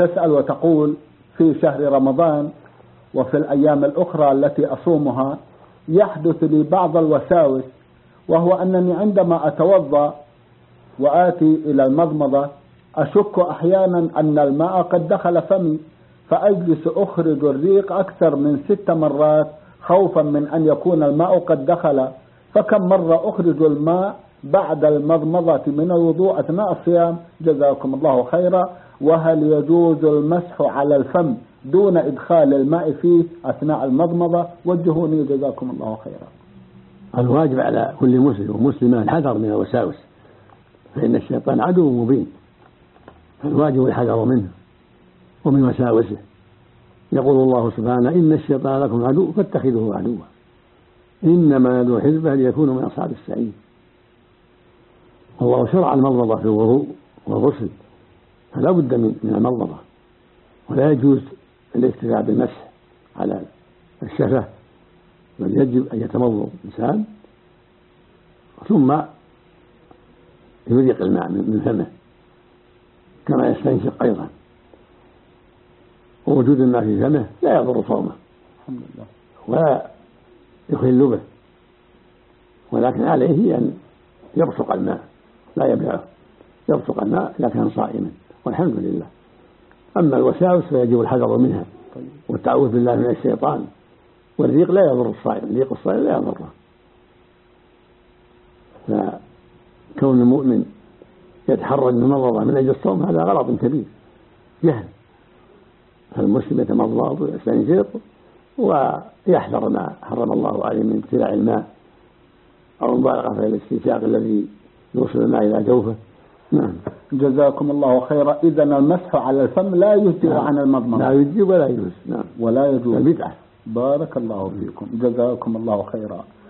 تسأل وتقول: في شهر رمضان وفي الأيام الأخرى التي أصومها يحدث لي بعض الوساوس، وهو أنني عندما أتوضأ وآتي إلى المضمضة أشك أحيانا أن الماء قد دخل فمي، فأجلس أخرج الريق أكثر من 6 مرات خوفا من أن يكون الماء قد دخل. فكم مرة أخرج الماء بعد المضمضة من الوضوء أثناء الصيام؟ جزاكم الله خيرا. وهل يجوز المسح على الفم دون إدخال الماء فيه أثناء المضمضة؟ وجهوني جزاكم الله خيرا. الواجب على كل مسلم ومسلمة الحذر من الوساوس، فإن الشيطان عدو مبين، فالواجب الحذر منه ومن وساوسه. يقول الله سبحانه: إن الشيطان لكم عدو فاتخذوه عدوا إنما يدعو حزبه ليكونوا من أصحاب السعير. الله شرع المضمضة في الوضوء والغسل، فلا بد من المضمضة، ولا يجوز الاكتفاء بالمسح على الشفة، بل يجب أن يتمضمض الإنسان ثم يريق الماء من فمه كما يستنشق أيضا. ووجود الماء في فمه لا يضر صومه ولا يخل به، ولكن عليه أن يبصق الماء، لا يبلعه، يبصق الماء إذا كان صائما، والحمد لله. أما الوساوس فيجب الحذر منها والتعوذ بالله من الشيطان. والريق لا يضر الصائم، ريق الصائم لا يضره. فكون المؤمن يتحرج من المضمضة من أجل الصوم هذا غلط كبير، جهل. فالمسلم يتمضمض ويستنشق ويحذر ما حرم الله عليه من ابتلاع الماء أو مبالغة في الاستنشاق الذي يوصل الماء إلى جوفه. نعم. جزاكم الله خيرا. إذن المسح على الفم لا يجزئ عن المضمضة. لا يجزئ ولا يجوز. نعم. ولا يجوز. البدعة. بارك الله فيكم، جزاكم الله خيرا.